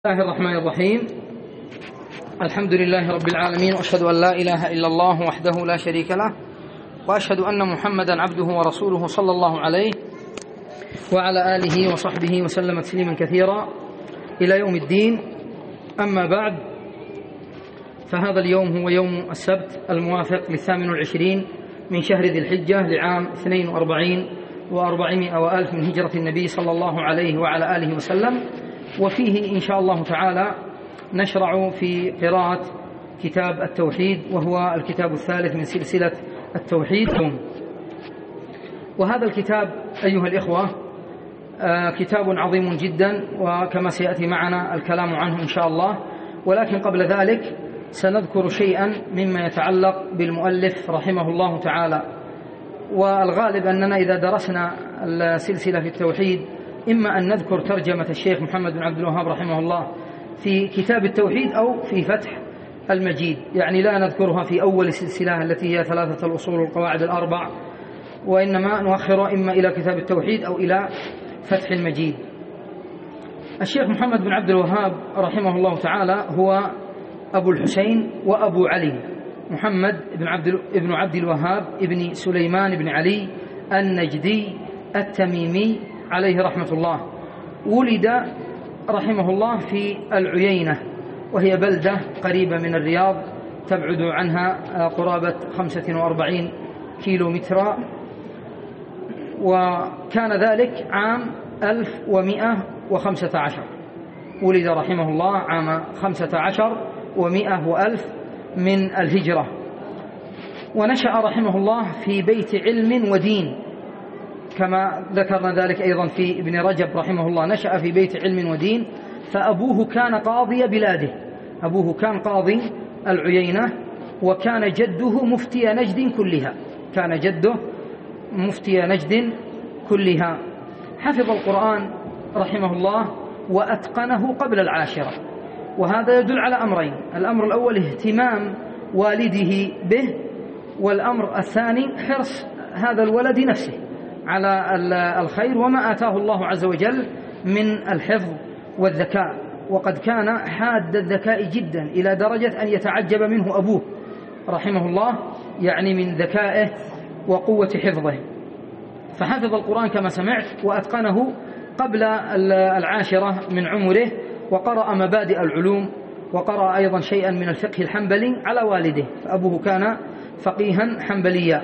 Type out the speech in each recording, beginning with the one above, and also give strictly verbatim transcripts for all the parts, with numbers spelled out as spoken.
بسم الله الرحمن الرحيم. الحمد لله رب العالمين، وأشهد أن لا إله إلا الله وحده لا شريك له، وأشهد أن محمدا عبده ورسوله صلى الله عليه وعلى آله وصحبه وسلم تسليما كثيرا إلى يوم الدين. أما بعد، فهذا اليوم هو يوم السبت الموافق للثامن والعشرين من شهر ذي الحجة لعام اثنين وأربعين وأربعمائة وألف من هجرة النبي صلى الله عليه وعلى آله وسلم، وفيه إن شاء الله تعالى نشرع في قراءة كتاب التوحيد، وهو الكتاب الثالث من سلسلة التوحيد. وهذا الكتاب أيها الإخوة كتاب عظيم جدا، وكما سيأتي معنا الكلام عنه إن شاء الله، ولكن قبل ذلك سنذكر شيئا مما يتعلق بالمؤلف رحمه الله تعالى. والغالب أننا إذا درسنا السلسلة في التوحيد إما أن نذكر ترجمة الشيخ محمد بن عبد الوهاب رحمه الله في كتاب التوحيد أو في فتح المجيد، يعني لا نذكرها في أول السلسلة التي هي ثلاثة الأصول والقواعد الأربع، وإنما نؤخر إما إلى كتاب التوحيد أو إلى فتح المجيد. الشيخ محمد بن عبد الوهاب رحمه الله تعالى هو أبو الحسين وأبو علي محمد بن عبد ابن عبد الوهاب ابن سليمان بن علي النجدي التميمي عليه رحمة الله. ولد رحمه الله في العيينة، وهي بلدة قريبة من الرياض تبعد عنها قرابة خمسة وأربعين كيلو مترا، وكان ذلك عام ألف ومئة وخمسة عشر. ولد رحمه الله عام خمسة عشر ومئة وألف من الهجرة، ونشأ رحمه الله في بيت علم ودين، كما ذكرنا ذلك أيضا في ابن رجب رحمه الله، نشأ في بيت علم ودين، فأبوه كان قاضي بلاده، أبوه كان قاضي العيينة، وكان جده مفتي نجد كلها، كان جده مفتي نجد كلها. حفظ القرآن رحمه الله وأتقنه قبل العاشرة، وهذا يدل على أمرين: الأمر الأول اهتمام والده به، والأمر الثاني حرص هذا الولد نفسه على الخير وما آتاه الله عز وجل من الحفظ والذكاء. وقد كان حاد الذكاء جدا إلى درجة أن يتعجب منه أبوه رحمه الله، يعني من ذكائه وقوة حفظه. فحفظ القرآن كما سمعت وأتقنه قبل العاشرة من عمره، وقرأ مبادئ العلوم، وقرأ أيضا شيئا من الفقه الحنبلي على والده، فأبوه كان فقيها حنبليا.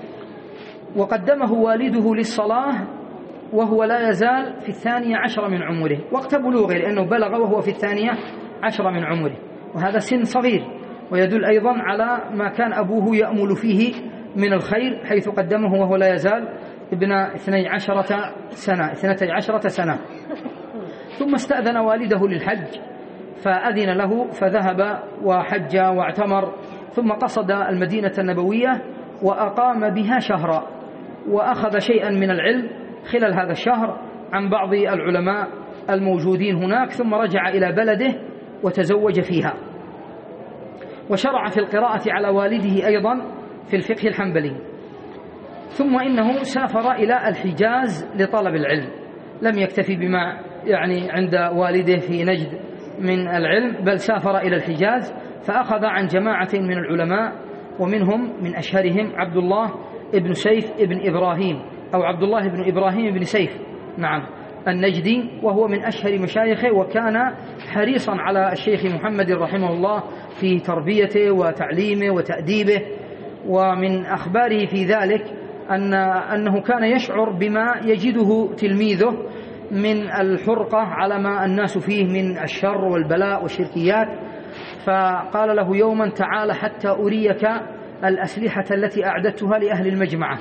وقدمه والده للصلاة وهو لا يزال في الثانية عشر من عمره وقت بلوغه، لأنه بلغ وهو في الثانية عشر من عمره، وهذا سن صغير، ويدل أيضا على ما كان أبوه يأمل فيه من الخير، حيث قدمه وهو لا يزال ابن اثني عشرة سنة اثنتي عشرة سنة. ثم استأذن والده للحج فأذن له، فذهب وحج واعتمر، ثم قصد المدينة النبوية وأقام بها شهرا، وأخذ شيئا من العلم خلال هذا الشهر عن بعض العلماء الموجودين هناك، ثم رجع إلى بلده وتزوج فيها، وشرع في القراءة على والده أيضا في الفقه الحنبلي. ثم إنه سافر إلى الحجاز لطلب العلم، لم يكتفي بما يعني عند والده في نجد من العلم، بل سافر إلى الحجاز فأخذ عن جماعة من العلماء، ومنهم من أشهرهم عبد الله ابن سيف ابن إبراهيم، أو عبد الله ابن إبراهيم ابن سيف نعم النجدي، وهو من أشهر مشايخه، وكان حريصا على الشيخ محمد رحمه الله في تربيته وتعليمه وتأديبه. ومن أخباره في ذلك أن أنه كان يشعر بما يجده تلميذه من الحرقة على ما الناس فيه من الشر والبلاء والشركيات، فقال له يوما: تعال حتى أريك الأسلحة التي أعددتها لأهل المجمعة.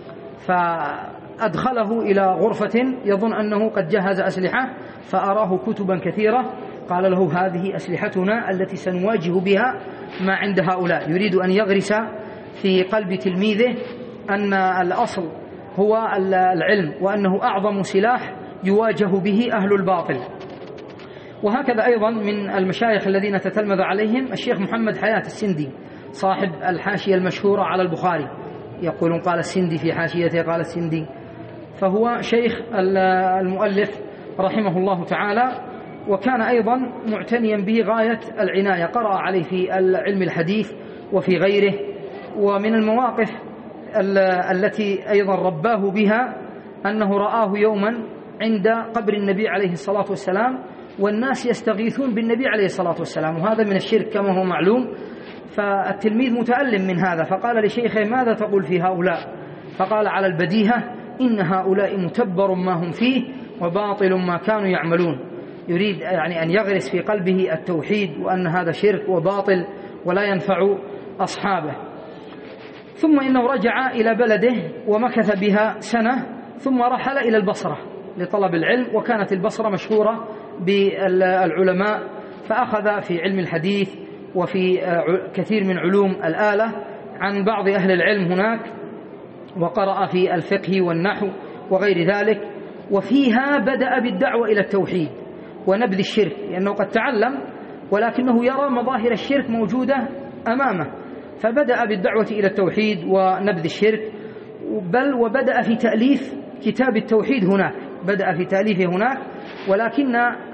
فأدخله إلى غرفة يظن أنه قد جهز أسلحة، فأراه كتبا كثيرة، قال له: هذه أسلحتنا التي سنواجه بها ما عند هؤلاء. يريد أن يغرس في قلب تلميذه أن الأصل هو العلم، وأنه أعظم سلاح يواجه به أهل الباطل. وهكذا أيضا من المشايخ الذين تتلمذ عليهم الشيخ محمد حياة السندي، صاحب الحاشية المشهورة على البخاري، يقولون قال السندي في حاشيته قال السندي، فهو شيخ المؤلف رحمه الله تعالى، وكان أيضا معتنيا به غاية العناية، قرأ عليه في علم الحديث وفي غيره. ومن المواقف التي أيضا رباه بها أنه رآه يوما عند قبر النبي عليه الصلاة والسلام والناس يستغيثون بالنبي عليه الصلاة والسلام، وهذا من الشرك كما هو معلوم. فالتلميذ متألم من هذا، فقال لشيخه: ماذا تقول في هؤلاء؟ فقال على البديهة: إن هؤلاء متبر ما هم فيه وباطل ما كانوا يعملون. يريد يعني أن يغرس في قلبه التوحيد وأن هذا شرك وباطل ولا ينفع أصحابه. ثم إنه رجع إلى بلده ومكث بها سنة، ثم رحل إلى البصرة لطلب العلم، وكانت البصرة مشهورة بالعلماء، فأخذ في علم الحديث وفي كثير من علوم الآلة عن بعض أهل العلم هناك، وقرأ في الفقه والنحو وغير ذلك. وفيها بدأ بالدعوة إلى التوحيد ونبذ الشرك، لأنه قد تعلم ولكنه يرى مظاهر الشرك موجودة أمامه، فبدأ بالدعوة إلى التوحيد ونبذ الشرك. بل وبدأ في تأليف كتاب التوحيد هناك، بدأ في تأليفه هناك. ولكن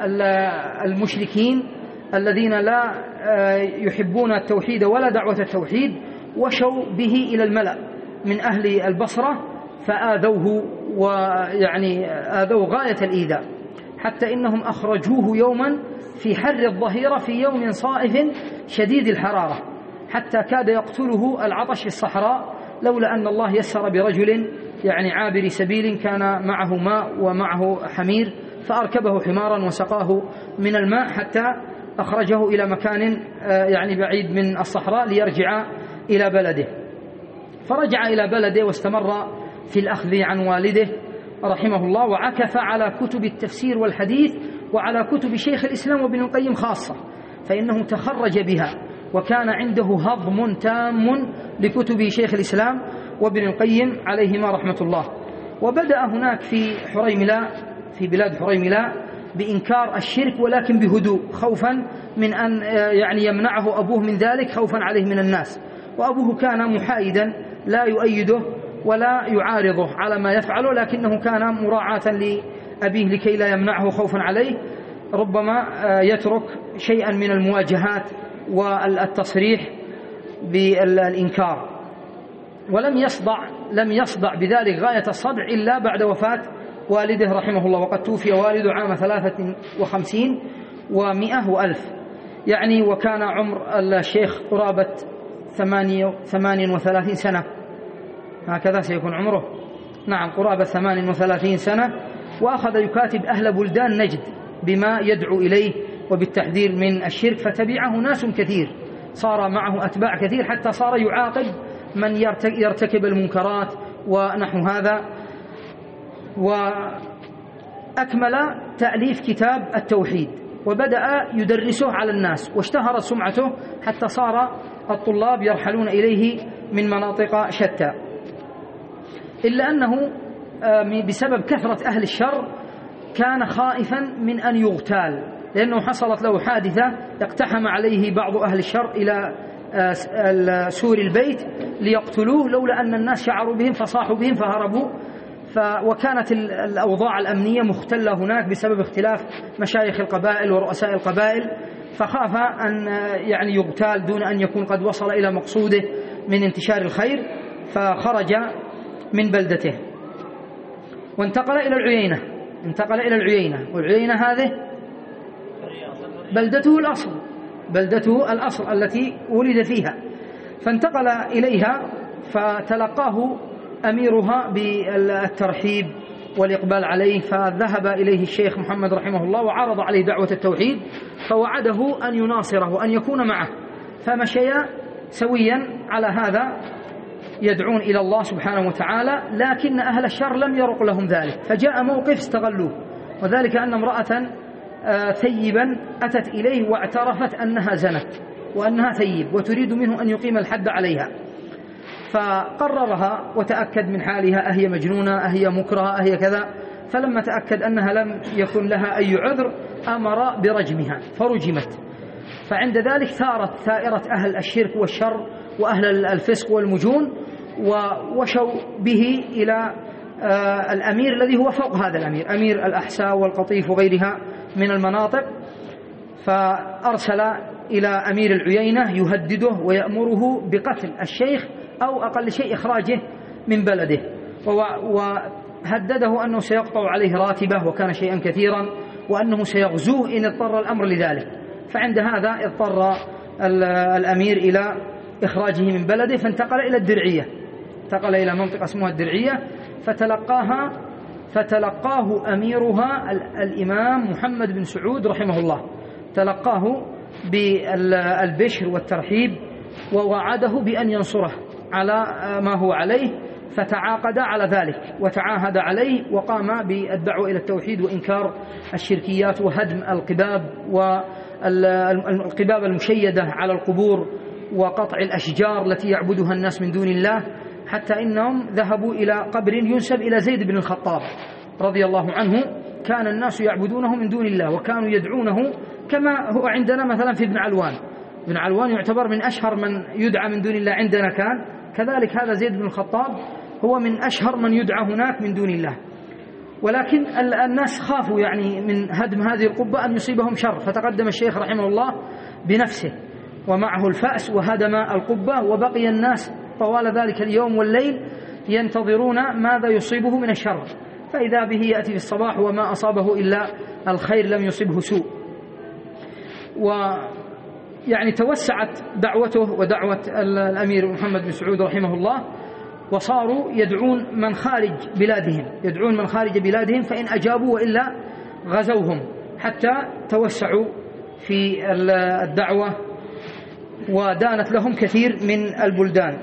المشركين الذين لا يحبون التوحيد ولا دعوة التوحيد وشوا به إلى الملأ من أهل البصرة، فآذوه، ويعني آذوه غاية الإيذاء، حتى إنهم أخرجوه يوما في حر الظهيرة في يوم صائف شديد الحرارة، حتى كاد يقتله العطش في الصحراء، لولا أن الله يسر برجل يعني عابر سبيل كان معه ماء ومعه حمير، فأركبه حمارا وسقاه من الماء حتى أخرجه إلى مكان يعني بعيد من الصحراء ليرجع إلى بلده. فرجع إلى بلده واستمر في الأخذ عن والده رحمه الله، وعكف على كتب التفسير والحديث وعلى كتب شيخ الإسلام وابن القيم خاصة، فإنه تخرج بها، وكان عنده هضم تام لكتب شيخ الإسلام وابن القيم عليهما رحمة الله. وبدأ هناك في حريملاء، في بلاد حريملاء، بإنكار الشرك ولكن بهدوء، خوفا من أن يعني يمنعه أبوه من ذلك، خوفا عليه من الناس. وأبوه كان محايدا لا يؤيده ولا يعارضه على ما يفعله، لكنه كان مراعاة لأبيه لكي لا يمنعه خوفا عليه، ربما يترك شيئا من المواجهات والتصريح بالإنكار. ولم يصدع لم يصدع بذلك غاية الصدع إلا بعد وفاة والده رحمه الله، وقد توفي والده عام ثلاثة وخمسين ومئة وألف، يعني وكان عمر الشيخ قرابة ثمان وثلاثين سنة، هكذا سيكون عمره، نعم قرابة ثمان وثلاثين سنة. وأخذ يكاتب أهل بلدان نجد بما يدعو إليه وبالتحذير من الشرك، فتبعه ناس كثير، صار معه أتباع كثير، حتى صار يعاقب من يرتكب المنكرات ونحو هذا. وأكمل تأليف كتاب التوحيد وبدأ يدرسه على الناس، واشتهرت سمعته حتى صار الطلاب يرحلون إليه من مناطق شتى، إلا أنه بسبب كثرة أهل الشر كان خائفا من أن يغتال، لأنه حصلت له حادثة اقتحم عليه بعض أهل الشر إلى سور البيت ليقتلوه، لولا أن الناس شعروا بهم فصاحوا بهم فهربوا. وكانت الأوضاع الأمنية مختلة هناك بسبب اختلاف مشايخ القبائل ورؤساء القبائل، فخاف أن يعني يغتال دون أن يكون قد وصل إلى مقصوده من انتشار الخير، فخرج من بلدته وانتقل إلى العيينة انتقل إلى العيينة والعيينة هذه بلدته الأصل بلدته الأصل التي ولد فيها، فانتقل إليها فتلقاه أميرها بالترحيب والإقبال عليه، فذهب إليه الشيخ محمد رحمه الله وعرض عليه دعوة التوحيد، فوعده أن يناصره وأن يكون معه، فمشيا سويا على هذا يدعون إلى الله سبحانه وتعالى. لكن أهل الشر لم يرق لهم ذلك، فجاء موقف استغلوه، وذلك أن امرأة ثيبا أتت إليه واعترفت أنها زنت وأنها ثيب وتريد منه أن يقيم الحد عليها، فقررها وتأكد من حالها، أهي مجنونة أهي مكرهة أهي كذا، فلما تأكد أنها لم يكن لها أي عذر أمر برجمها فرجمت. فعند ذلك ثارت ثائرة أهل الشرك والشر وأهل الفسق والمجون، ووشوا به إلى الأمير الذي هو فوق هذا الأمير، أمير الأحساء والقطيف وغيرها من المناطق، فأرسل إلى أمير العيينة يهدده ويأمره بقتل الشيخ أو أقل شيء إخراجه من بلده، وهدده أنه سيقطع عليه راتبه وكان شيئا كثيرا، وأنه سيغزوه إن اضطر الأمر لذلك. فعند هذا اضطر الأمير إلى إخراجه من بلده، فانتقل إلى الدرعية، انتقل إلى منطقة اسمها الدرعية، فتلقاها فتلقاه أميرها الإمام محمد بن سعود رحمه الله، تلقاه بالبشر والترحيب، ووعده بأن ينصره على ما هو عليه، فتعاقد على ذلك وتعاهد عليه، وقام بالدعوة إلى التوحيد وإنكار الشركيات وهدم القباب والقباب المشيدة على القبور وقطع الأشجار التي يعبدها الناس من دون الله، حتى إنهم ذهبوا إلى قبر ينسب إلى زيد بن الخطاب رضي الله عنه، كان الناس يعبدونه من دون الله وكانوا يدعونه كما هو عندنا مثلا في ابن علوان. ابن علوان يعتبر من أشهر من يدعى من دون الله عندنا، كان كذلك هذا زيد بن الخطاب هو من أشهر من يدعى هناك من دون الله. ولكن الناس خافوا يعني من هدم هذه القبة أن يصيبهم شر، فتقدم الشيخ رحمه الله بنفسه ومعه الفأس وهدم القبة، وبقي الناس طوال ذلك اليوم والليل ينتظرون ماذا يصيبه من الشر، فإذا به يأتي في الصباح وما أصابه إلا الخير، لم يصبه سوء. ويعني توسعت دعوته ودعوة الأمير محمد بن سعود رحمه الله، وصاروا يدعون من خارج بلادهم يدعون من خارج بلادهم فإن أجابوا وإلا غزوهم، حتى توسعوا في الدعوة ودانت لهم كثير من البلدان،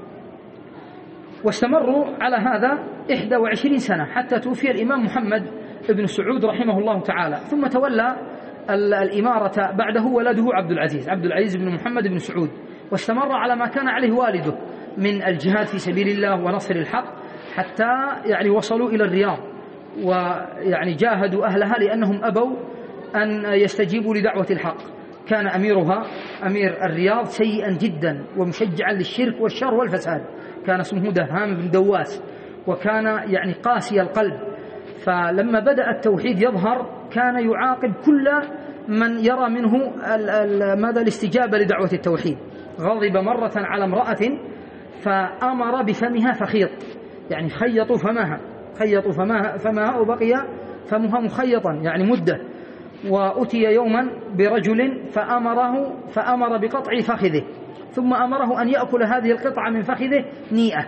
واستمروا على هذا إحدى وعشرين سنة حتى توفي الإمام محمد بن سعود رحمه الله تعالى. ثم تولى الإمارة بعده ولده عبد العزيز عبد العزيز بن محمد بن سعود، واستمر على ما كان عليه والده من الجهاد في سبيل الله ونصر الحق، حتى يعني وصلوا إلى الرياض، ويعني جاهدوا أهلها لأنهم أبوا أن يستجيبوا لدعوة الحق. كان أميرها أمير الرياض سيئا جدا ومشجعا للشرك والشر والفساد، كان اسمه دهام بن دواس، وكان يعني قاسي القلب. فلما بدأ التوحيد يظهر كان يعاقب كل من يرى منه ماذا الاستجابة لدعوة التوحيد. غضب مرة على امرأة فأمر بفمها فخيط، يعني خيطوا فمها خيطوا فمها, فمها وبقي فمها مخيطا يعني مدة. وأتي يوما برجل فأمره فأمر بقطع فخذه، ثم أمره أن يأكل هذه القطعة من فخذه نيئة،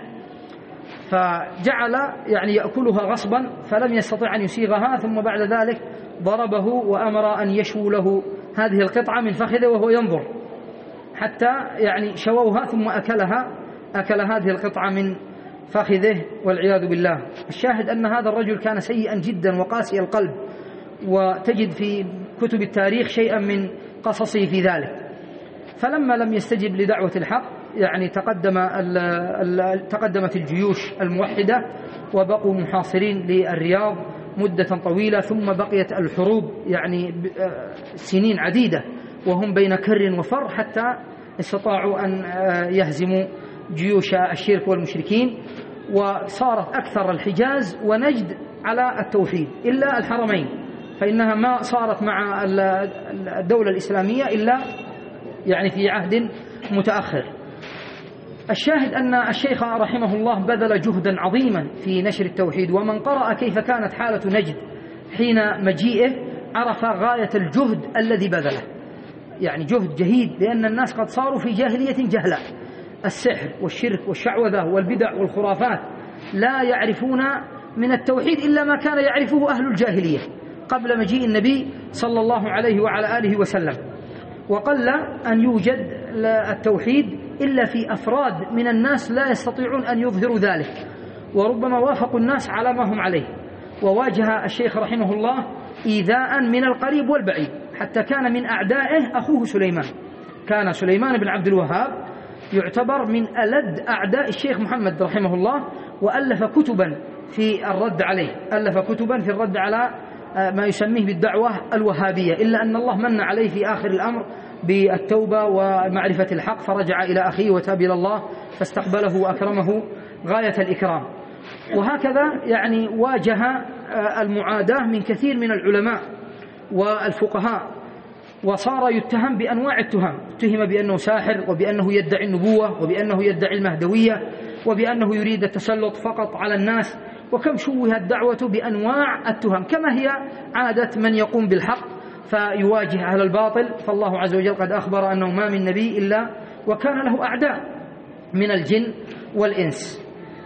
فجعل يعني يأكلها غصبا فلم يستطع أن يسيغها، ثم بعد ذلك ضربه وأمر أن يشووا له هذه القطعة من فخذه وهو ينظر، حتى يعني شووها ثم أكلها أكل هذه القطعة من فخذه والعياذ بالله. الشاهد أن هذا الرجل كان سيئا جدا وقاسي القلب، وتجد في كتب التاريخ شيئا من قصصه في ذلك. فلما لم يستجب لدعوة الحق يعني تقدم تقدمت الجيوش الموحدة وبقوا محاصرين للرياض مدة طويلة، ثم بقيت الحروب يعني سنين عديدة وهم بين كر وفر، حتى استطاعوا أن يهزموا جيوش الشرك والمشركين، وصارت أكثر الحجاز ونجد على التوحيد إلا الحرمين، فإنها ما صارت مع الدولة الإسلامية إلا يعني في عهد متأخر. الشاهد أن الشيخ رحمه الله بذل جهدا عظيما في نشر التوحيد، ومن قرأ كيف كانت حالة نجد حين مجيئه عرف غاية الجهد الذي بذله، يعني جهد جهيد، لأن الناس قد صاروا في جاهلية جهلاء، السحر والشرك والشعوذة والبدع والخرافات، لا يعرفون من التوحيد إلا ما كان يعرفه أهل الجاهلية قبل مجيء النبي صلى الله عليه وعلى آله وسلم. وقل أن يوجد التوحيد إلا في أفراد من الناس لا يستطيعون أن يظهروا ذلك، وربما وافقوا الناس على ما هم عليه. وواجه الشيخ رحمه الله إيذاء من القريب والبعيد، حتى كان من أعدائه أخوه سليمان. كان سليمان بن عبد الوهاب يعتبر من ألد أعداء الشيخ محمد رحمه الله، وألف كتبا في الرد عليه ألف كتبا في الرد على ما يسميه بالدعوة الوهابية، إلا أن الله من عليه في آخر الأمر بالتوبة ومعرفة الحق، فرجع إلى أخيه وتاب إلى الله فاستقبله وأكرمه غاية الإكرام. وهكذا يعني واجه المعاداة من كثير من العلماء، والفقهاء، وصار يتهم بأنواع التهم، اتهم بأنه ساحر، وبأنه يدعي النبوة، وبأنه يدعي المهدوية، وبأنه يريد التسلط فقط على الناس. وكم شوهت دعوته بأنواع التهم، كما هي عادة من يقوم بالحق فيواجه أهل الباطل. فالله عز وجل قد أخبر أنه ما من نبي إلا وكان له أعداء من الجن والإنس.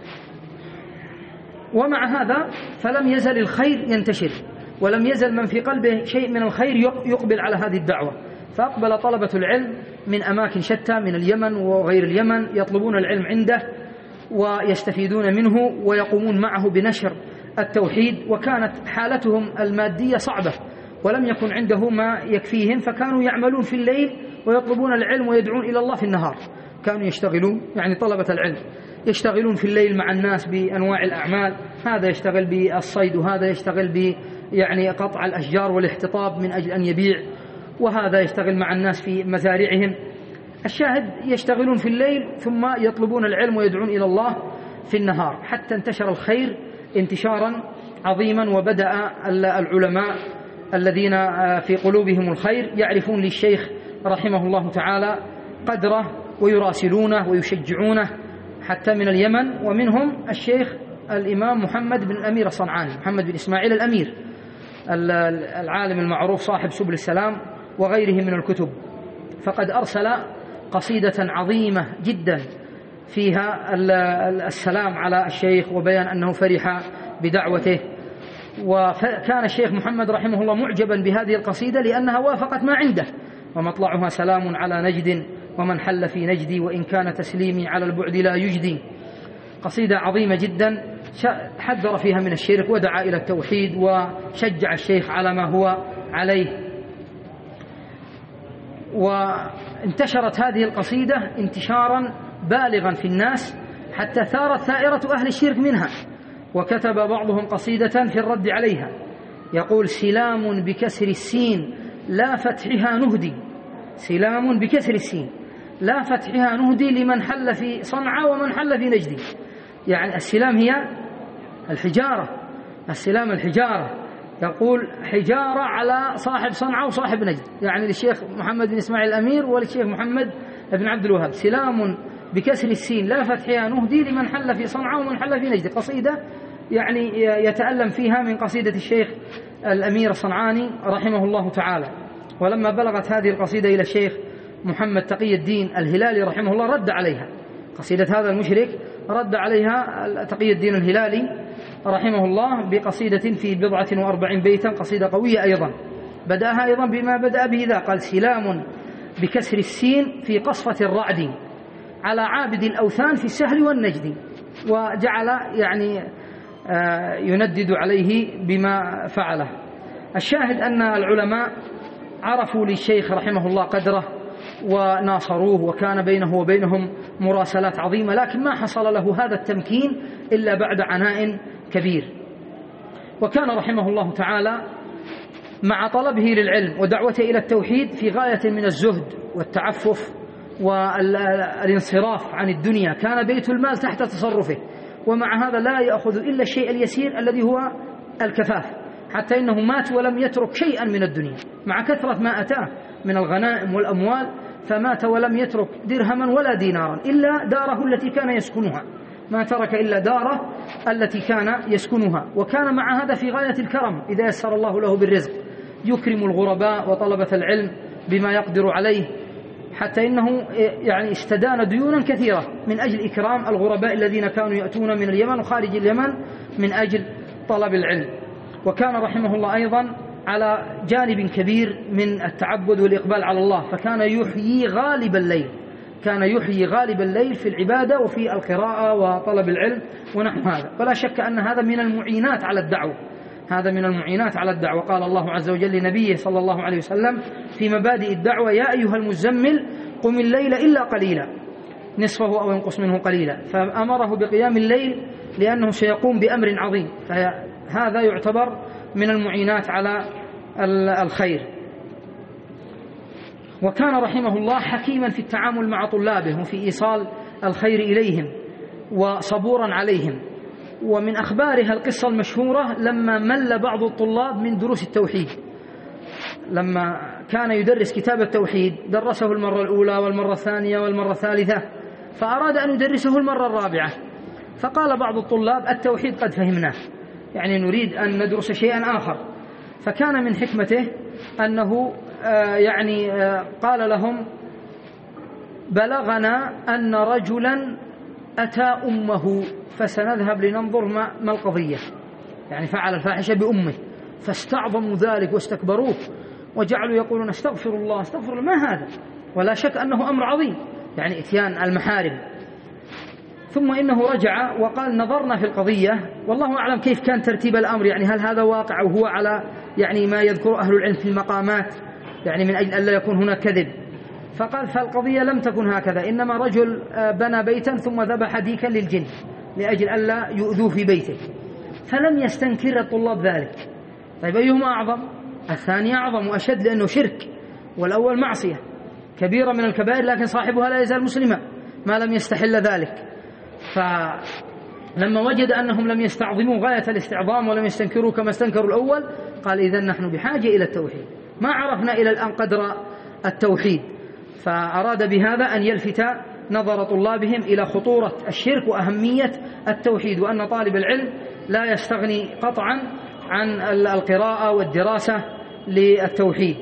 ومع هذا فلم يزل الخير ينتشر، ولم يزل من في قلبه شيء من الخير يقبل على هذه الدعوة. فأقبل طلبة العلم من أماكن شتى، من اليمن وغير اليمن، يطلبون العلم عنده ويستفيدون منه ويقومون معه بنشر التوحيد. وكانت حالتهم المادية صعبة، ولم يكن عنده ما يكفيهم، فكانوا يعملون في الليل ويطلبون العلم ويدعون إلى الله في النهار. كانوا يشتغلون، يعني طلبة العلم يشتغلون في الليل مع الناس بأنواع الأعمال، هذا يشتغل بالصيد، وهذا يشتغل ب يعني قطع الأشجار والاحتطاب من أجل أن يبيع، وهذا يشتغل مع الناس في مزارعهم. الشاهد يشتغلون في الليل ثم يطلبون العلم ويدعون إلى الله في النهار، حتى انتشر الخير انتشارا عظيما. وبدأ العلماء الذين في قلوبهم الخير يعرفون للشيخ رحمه الله تعالى قدره ويراسلونه ويشجعونه حتى من اليمن، ومنهم الشيخ الإمام محمد بن الأمير الصنعاني، محمد بن إسماعيل الأمير العالم المعروف صاحب سبل السلام وغيره من الكتب. فقد أرسل قصيدة عظيمة جدا فيها السلام على الشيخ وبيان أنه فرح بدعوته. وكان الشيخ محمد رحمه الله معجبا بهذه القصيدة لأنها وافقت ما عنده: ومطلعها سلام على نجد ومن حل في نجدي وإن كان تسليمي على البعد لا يجدي. قصيدة عظيمة جدا حذر فيها من الشرك ودعا إلى التوحيد وشجع الشيخ على ما هو عليه. وانتشرت هذه القصيدة انتشارا بالغا في الناس حتى ثارت ثائرة أهل الشرك منها، وكتب بعضهم قصيدة في الرد عليها يقول: سلام بكسر السين لا فتحها نهدي، سلام بكسر السين لا فتحها نهدي لمن حل في صنعاء ومن حل في نجدي. يعني السلام هي الحجارة، السلام الحجارة، يقول حجارة على صاحب صنعاء وصاحب نجد، يعني للشيخ محمد بن إسماعيل الأمير وللشيخ محمد بن عبد الوهاب. سلام بكسر السين لا فتحها نهدي لمن حل في صنعاء ومن حل في نجد. قصيدة يعني يتألم فيها من قصيدة الشيخ الأمير الصنعاني رحمه الله تعالى. ولما بلغت هذه القصيدة إلى الشيخ محمد تقي الدين الهلالي رحمه الله رد عليها، قصيدة هذا المشرك رد عليها تقي الدين الهلالي رحمه الله بقصيدة في بضعة وأربعين بيتا، قصيدة قوية أيضا، بدأها أيضا بما بدأ به ذا، قال: سلام بكسر السين في قصفة الرعد على عابد الأوثان في السهل والنجد. وجعل يعني يندد عليه بما فعله. الشاهد أن العلماء عرفوا للشيخ رحمه الله قدره وناصروه، وكان بينه وبينهم مراسلات عظيمة، لكن ما حصل له هذا التمكين إلا بعد عناء كبير. وكان رحمه الله تعالى مع طلبه للعلم ودعوته إلى التوحيد في غاية من الزهد والتعفف والانصراف عن الدنيا، كان بيت المال تحت تصرفه، ومع هذا لا يأخذ إلا الشيء اليسير الذي هو الكفاف، حتى إنه مات ولم يترك شيئا من الدنيا مع كثرة ما أتاه من الغنائم والأموال، فمات ولم يترك درهما ولا دينارا إلا داره التي كان يسكنها، ما ترك إلا داره التي كان يسكنها. وكان مع هذا في غاية الكرم إذا يسر الله له بالرزق، يكرم الغرباء وطلبة العلم بما يقدر عليه، حتى إنه يعني استدان ديونا كثيرة من أجل إكرام الغرباء الذين كانوا يأتون من اليمن وخارج اليمن من أجل طلب العلم. وكان رحمه الله أيضا على جانب كبير من التعبد والإقبال على الله، فكان يحيي غالب الليل، كان يحيي غالب الليل في العبادة وفي القراءة وطلب العلم ونحو هذا. فلا شك أن هذا من المعينات على الدعوة، هذا من المعينات على الدعوة. قال الله عز وجل لنبيه صلى الله عليه وسلم في مبادئ الدعوة: يا أيها المزمل قم الليل إلا قليلا نصفه أو ينقص منه قليلا. فأمره بقيام الليل لأنه سيقوم بأمر عظيم، فهذا يعتبر من المعينات على الخير. وكان رحمه الله حكيما في التعامل مع طلابه وفي إيصال الخير إليهم وصبورا عليهم. ومن أخبارها القصة المشهورة لما مل بعض الطلاب من دروس التوحيد لما كان يدرس كتاب التوحيد درسه المرة الأولى والمرة الثانية والمرة الثالثة، فأراد أن يدرسه المرة الرابعة، فقال بعض الطلاب التوحيد قد فهمناه، يعني نريد أن ندرس شيئا آخر. فكان من حكمته أنه يعني قال لهم بلغنا أن رجلا أتى أمه فسنذهب لننظر ما القضية، يعني فعل الفاحشة بأمه، فاستعظموا ذلك واستكبروه وجعلوا يقولون استغفر الله استغفر الله، ما هذا؟ ولا شك أنه أمر عظيم، يعني إتيان المحارم. ثم إنه رجع وقال نظرنا في القضية والله أعلم كيف كان ترتيب الأمر، يعني هل هذا واقع وهو على يعني ما يذكر أهل العلم في المقامات، يعني من أجل ألا يكون هناك كذب. فقال فالقضية لم تكن هكذا، إنما رجل بنى بيتا ثم ذبح ديكا للجن لأجل ألا يؤذوه في بيته، فلم يستنكر الطلاب ذلك. طيب أيهما أعظم؟ الثاني أعظم وأشد، لأنه شرك، والأول معصية كبيرة من الكبائر لكن صاحبها لا يزال مسلما ما لم يستحل ذلك. فلما وجد أنهم لم يستعظموا غاية الاستعظام ولم يستنكروا كما استنكروا الأول، قال إذن نحن بحاجة إلى التوحيد، ما عرفنا إلى الآن قدر التوحيد. فأراد بهذا أن يلفت نظر طلابهم إلى خطورة الشرك وأهمية التوحيد، وأن طالب العلم لا يستغني قطعا عن القراءة والدراسة للتوحيد.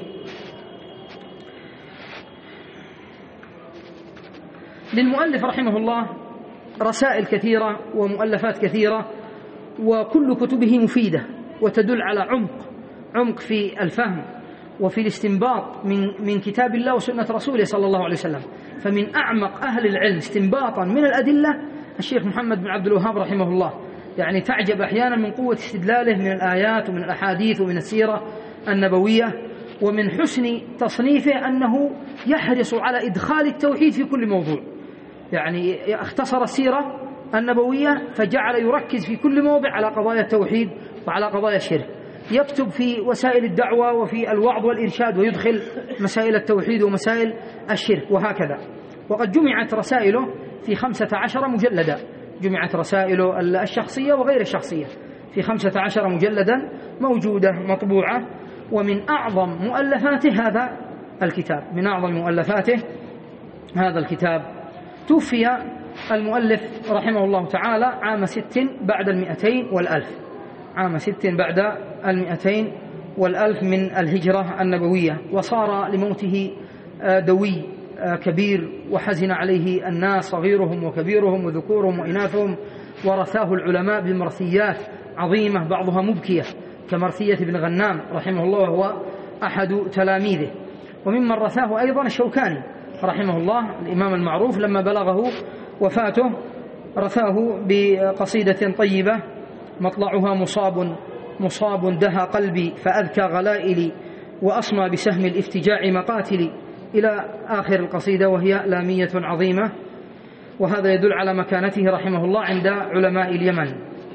للمؤلف رحمه الله رسائل كثيرة ومؤلفات كثيرة، وكل كتبه مفيدة وتدل على عمق عمق في الفهم وفي الاستنباط من من كتاب الله وسنة رسوله صلى الله عليه وسلم. فمن أعمق أهل العلم استنباطا من الأدلة الشيخ محمد بن عبد الوهاب رحمه الله، يعني تعجب أحيانا من قوة استدلاله من الآيات ومن الأحاديث ومن السيرة النبوية، ومن حسن تصنيفه أنه يحرص على إدخال التوحيد في كل موضوع، يعني اختصر السيرة النبوية فجعل يركز في كل موضع على قضايا التوحيد وعلى قضايا الشرك. يكتب في وسائل الدعوة وفي الوعظ والإرشاد ويدخل مسائل التوحيد ومسائل الشرك وهكذا. وقد جمعت رسائله في خمسة عشر مجلدا، جمعت رسائله الشخصية وغير الشخصية في خمسة عشر مجلدا موجودة مطبوعة. ومن أعظم مؤلفاته هذا الكتاب، من أعظم مؤلفاته هذا الكتاب. توفي المؤلف رحمه الله تعالى عام ست بعد المئتين والألف، عام ست بعد المئتين والألف من الهجرة النبوية، وصار لموته دوي كبير وحزن عليه الناس صغيرهم وكبيرهم وذكورهم وإناثهم، ورثاه العلماء بمرثيات عظيمة بعضها مبكية كمرثية ابن غنام رحمه الله وهو أحد تلاميذه. وممن رثاه أيضا الشوكاني رحمه الله الإمام المعروف، لما بلغه وفاته رثاه بقصيدة طيبة مطلعها مصاب مصاب دهى قلبي فأذكى غلائلي وأصمى بسهم الافتجاع مقاتلي، إلى آخر القصيدة، وهي لامية عظيمة. وهذا يدل على مكانته رحمه الله عند علماء اليمن.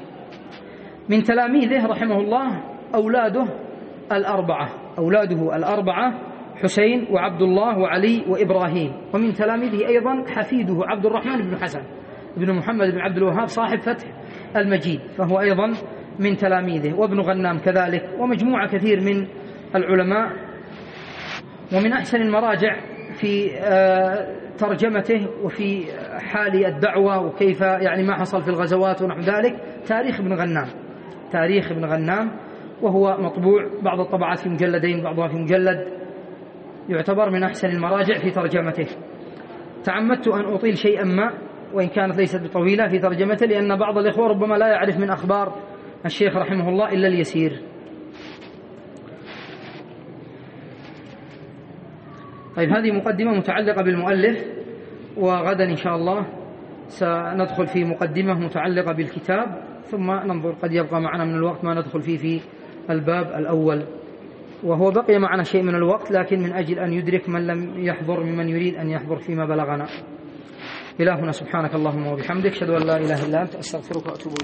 من تلاميذه رحمه الله أولاده الأربعة، أولاده الأربعة حسين وعبد الله وعلي وإبراهيم. ومن تلاميذه أيضا حفيده عبد الرحمن بن حسن بن محمد بن عبد الوهاب صاحب فتح المجيد، فهو أيضا من تلاميذه، وابن غنام كذلك، ومجموعة كثير من العلماء. ومن أحسن المراجع في ترجمته وفي حال الدعوة وكيف يعني ما حصل في الغزوات ونحو ذلك تاريخ ابن غنام، تاريخ ابن غنام، وهو مطبوع بعض الطبعات في مجلدين بعضها في مجلد، يعتبر من أحسن المراجع في ترجمته. تعمدت أن أطيل شيئا ما وإن كانت ليست بطويلة في ترجمته، لأن بعض الإخوة ربما لا يعرف من أخبار الشيخ رحمه الله إلا اليسير. طيب، هذه مقدمة متعلقة بالمؤلف، وغدا إن شاء الله سندخل في مقدمة متعلقة بالكتاب، ثم ننظر قد يبقى معنا من الوقت ما ندخل فيه في الباب الأول، وهو بقي معنا شيء من الوقت، لكن من أجل أن يدرك من لم يحضر ممن يريد أن يحضر فيما بلغنا. إلهنا سبحانك اللهم وبحمدك، أشهد أن لا إله إلا أنت، أستغفرك وأتوب إليك.